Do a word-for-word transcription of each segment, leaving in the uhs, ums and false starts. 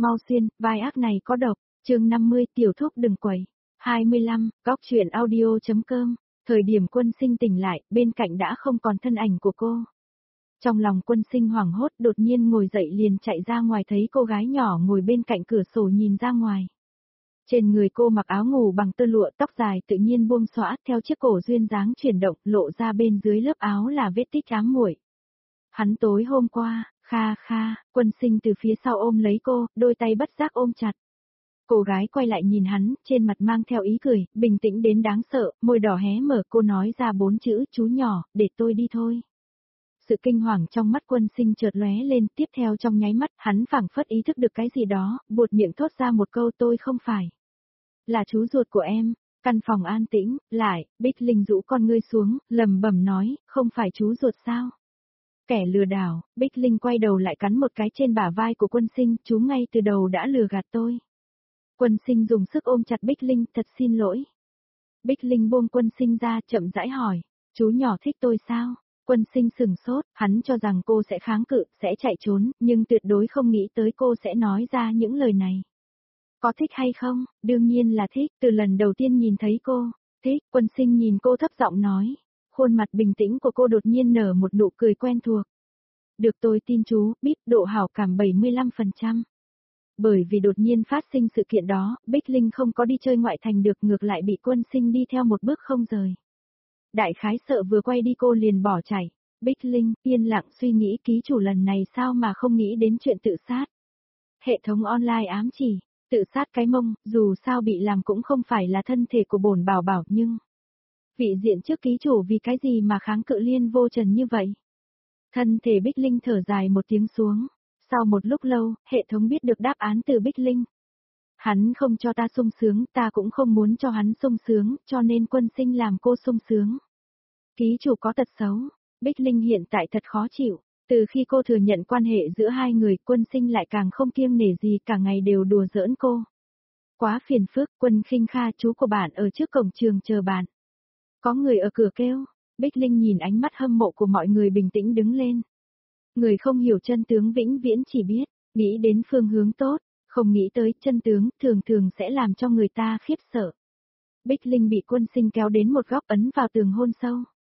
mau xuyên, vai ác này có độc, chương năm mươi, tiểu thúc đừng quẩy. hai mươi lăm, góc truyện audio.com, thời điểm Quân Sinh tỉnh lại, bên cạnh đã không còn thân ảnh của cô. Trong lòng Quân Sinh hoảng hốt đột nhiên ngồi dậy liền chạy ra ngoài thấy cô gái nhỏ ngồi bên cạnh cửa sổ nhìn ra ngoài. Trên người cô mặc áo ngủ bằng tơ lụa, tóc dài tự nhiên buông xõa theo chiếc cổ duyên dáng chuyển động, lộ ra bên dưới lớp áo là vết tích ám muội. Hắn tối hôm qua, kha kha, Quân Sinh từ phía sau ôm lấy cô, đôi tay bất giác ôm chặt. Cô gái quay lại nhìn hắn, trên mặt mang theo ý cười, bình tĩnh đến đáng sợ, môi đỏ hé mở, cô nói ra bốn chữ, chú nhỏ, để tôi đi thôi. Sự kinh hoàng trong mắt Quân Sinh chợt lóe lên, tiếp theo trong nháy mắt, hắn phảng phất ý thức được cái gì đó, buột miệng thốt ra một câu tôi không phải. Là chú ruột của em. Căn phòng an tĩnh, lại, Bích Linh rũ con ngươi xuống, lầm bẩm nói, không phải chú ruột sao? Kẻ lừa đảo, Bích Linh quay đầu lại cắn một cái trên bả vai của Quân Sinh, chú ngay từ đầu đã lừa gạt tôi. Quân Sinh dùng sức ôm chặt Bích Linh, thật xin lỗi. Bích Linh buông Quân Sinh ra, chậm rãi hỏi, chú nhỏ thích tôi sao? Quân Sinh sừng sốt, hắn cho rằng cô sẽ kháng cự, sẽ chạy trốn, nhưng tuyệt đối không nghĩ tới cô sẽ nói ra những lời này. Có thích hay không? Đương nhiên là thích, từ lần đầu tiên nhìn thấy cô. Thích, Quân Sinh nhìn cô thấp giọng nói. Khuôn mặt bình tĩnh của cô đột nhiên nở một nụ cười quen thuộc. Được tôi tin chú, bíp độ hảo cảm bảy mươi lăm phần trăm. Bởi vì đột nhiên phát sinh sự kiện đó, Bích Linh không có đi chơi ngoại thành được, ngược lại bị Quân Sinh đi theo một bước không rời. Đại khái sợ vừa quay đi cô liền bỏ chạy. Bích Linh yên lặng suy nghĩ ký chủ lần này sao mà không nghĩ đến chuyện tự sát. Hệ thống online ám chỉ. Tự sát cái mông, dù sao bị làm cũng không phải là thân thể của bổn bảo bảo nhưng... Vị diện trước ký chủ vì cái gì mà kháng cự liên vô trần như vậy? Thân thể Bích Linh thở dài một tiếng xuống. Sau một lúc lâu, hệ thống biết được đáp án từ Bích Linh. Hắn không cho ta sung sướng, ta cũng không muốn cho hắn sung sướng, cho nên Quân Sinh làm cô sung sướng. Ký chủ có tật xấu, Bích Linh hiện tại thật khó chịu. Từ khi cô thừa nhận quan hệ giữa hai người, Quân Sinh lại càng không kiêng nể gì, cả ngày đều đùa giỡn cô. Quá phiền phức, Quân Khinh Kha chú của bạn ở trước cổng trường chờ bạn. Có người ở cửa kêu, Bích Linh nhìn ánh mắt hâm mộ của mọi người bình tĩnh đứng lên. Người không hiểu chân tướng vĩnh viễn chỉ biết, nghĩ đến phương hướng tốt, không nghĩ tới chân tướng thường thường sẽ làm cho người ta khiếp sợ. Bích Linh bị Quân Sinh kéo đến một góc ấn vào tường hôn sâu.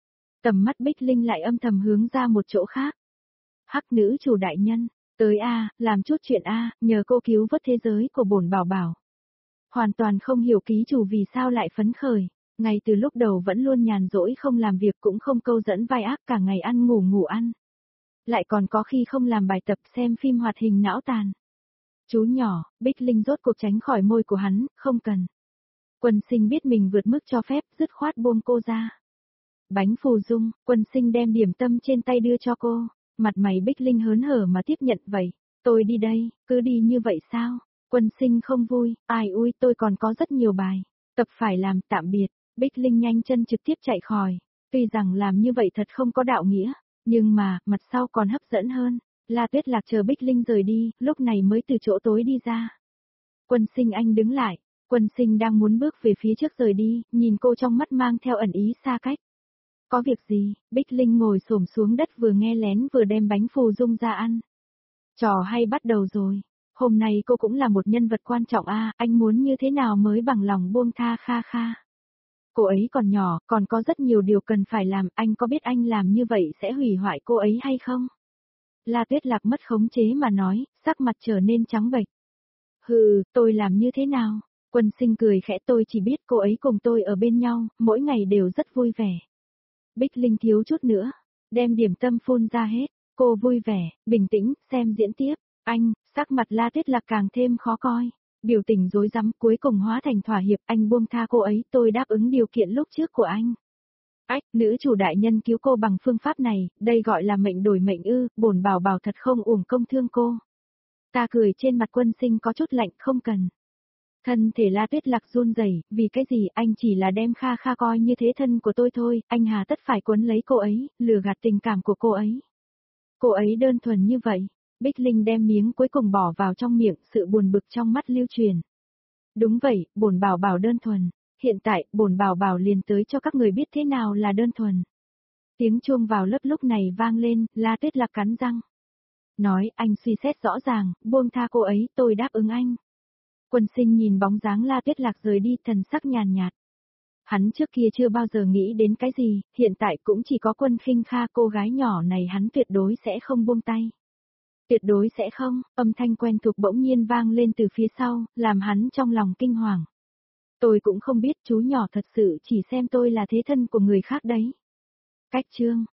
Tầm mắt Bích Linh lại âm thầm hướng ra một chỗ khác. Hắc nữ chủ đại nhân, tới a, làm chút chuyện a, nhờ cô cứu vớt thế giới của bổn bảo bảo. Hoàn toàn không hiểu ký chủ vì sao lại phấn khởi, ngay từ lúc đầu vẫn luôn nhàn rỗi không làm việc cũng không câu dẫn vai ác, cả ngày ăn ngủ ngủ ăn. Lại còn có khi không làm bài tập xem phim hoạt hình não tàn. Chú nhỏ, Bích Linh rốt cuộc tránh khỏi môi của hắn, không cần. Quân Sinh biết mình vượt mức cho phép, dứt khoát buông cô ra. Bánh phù dung, Quân Sinh đem điểm tâm trên tay đưa cho cô. Mặt mày Bích Linh hớn hở mà tiếp nhận vậy. Tôi đi đây, cứ đi như vậy sao? Quân Sinh không vui, ai ui tôi còn có rất nhiều bài. Tập phải làm, tạm biệt. Bích Linh nhanh chân trực tiếp chạy khỏi. Tuy rằng làm như vậy thật không có đạo nghĩa. Nhưng mà, mặt sau còn hấp dẫn hơn. La Tuyết Lạc chờ Bích Linh rời đi, lúc này mới từ chỗ tối đi ra. Quân Sinh anh đứng lại. Quân Sinh đang muốn bước về phía trước rời đi, nhìn cô trong mắt mang theo ẩn ý xa cách. Có việc gì? Bích Linh ngồi xổm xuống đất vừa nghe lén vừa đem bánh phù dung ra ăn. Trò hay bắt đầu rồi. Hôm nay cô cũng là một nhân vật quan trọng a, à, anh muốn như thế nào mới bằng lòng buông tha Kha Kha. Cô ấy còn nhỏ, còn có rất nhiều điều cần phải làm, anh có biết anh làm như vậy sẽ hủy hoại cô ấy hay không? La Tuyết Lạc mất khống chế mà nói, sắc mặt trở nên trắng bệch. Hừ, tôi làm như thế nào? Quân Sinh cười khẽ, tôi chỉ biết cô ấy cùng tôi ở bên nhau, mỗi ngày đều rất vui vẻ. Bích Linh thiếu chút nữa, đem điểm tâm phun ra hết, cô vui vẻ, bình tĩnh, xem diễn tiếp, anh, sắc mặt La Tuyết Lạc càng thêm khó coi, biểu tình rối rắm cuối cùng hóa thành thỏa hiệp, anh buông tha cô ấy, tôi đáp ứng điều kiện lúc trước của anh. Ách, nữ chủ đại nhân cứu cô bằng phương pháp này, đây gọi là mệnh đổi mệnh ư, bổn bảo bảo thật không uổng công thương cô. Ta cười trên mặt Quân Sinh có chút lạnh, không cần. Thân thể La Tuyết Lạc run rẩy, vì cái gì anh chỉ là đem Kha Kha coi như thế thân của tôi thôi, anh hà tất phải quấn lấy cô ấy, lừa gạt tình cảm của cô ấy. Cô ấy đơn thuần như vậy, Bích Linh đem miếng cuối cùng bỏ vào trong miệng, sự buồn bực trong mắt lưu truyền. Đúng vậy, bổn bảo bảo đơn thuần, hiện tại bổn bảo bảo liền tới cho các người biết thế nào là đơn thuần. Tiếng chuông vào lớp lúc này vang lên, La Tuyết Lạc cắn răng. Nói, anh suy xét rõ ràng, buông tha cô ấy, tôi đáp ứng anh. Quân Sinh nhìn bóng dáng La Tuyết Lạc rời đi, thần sắc nhàn nhạt. Hắn trước kia chưa bao giờ nghĩ đến cái gì, hiện tại cũng chỉ có Quân Khinh Kha, cô gái nhỏ này hắn tuyệt đối sẽ không buông tay. Tuyệt đối sẽ không, âm thanh quen thuộc bỗng nhiên vang lên từ phía sau, làm hắn trong lòng kinh hoàng. Tôi cũng không biết chú nhỏ thật sự chỉ xem tôi là thế thân của người khác đấy. Cách chương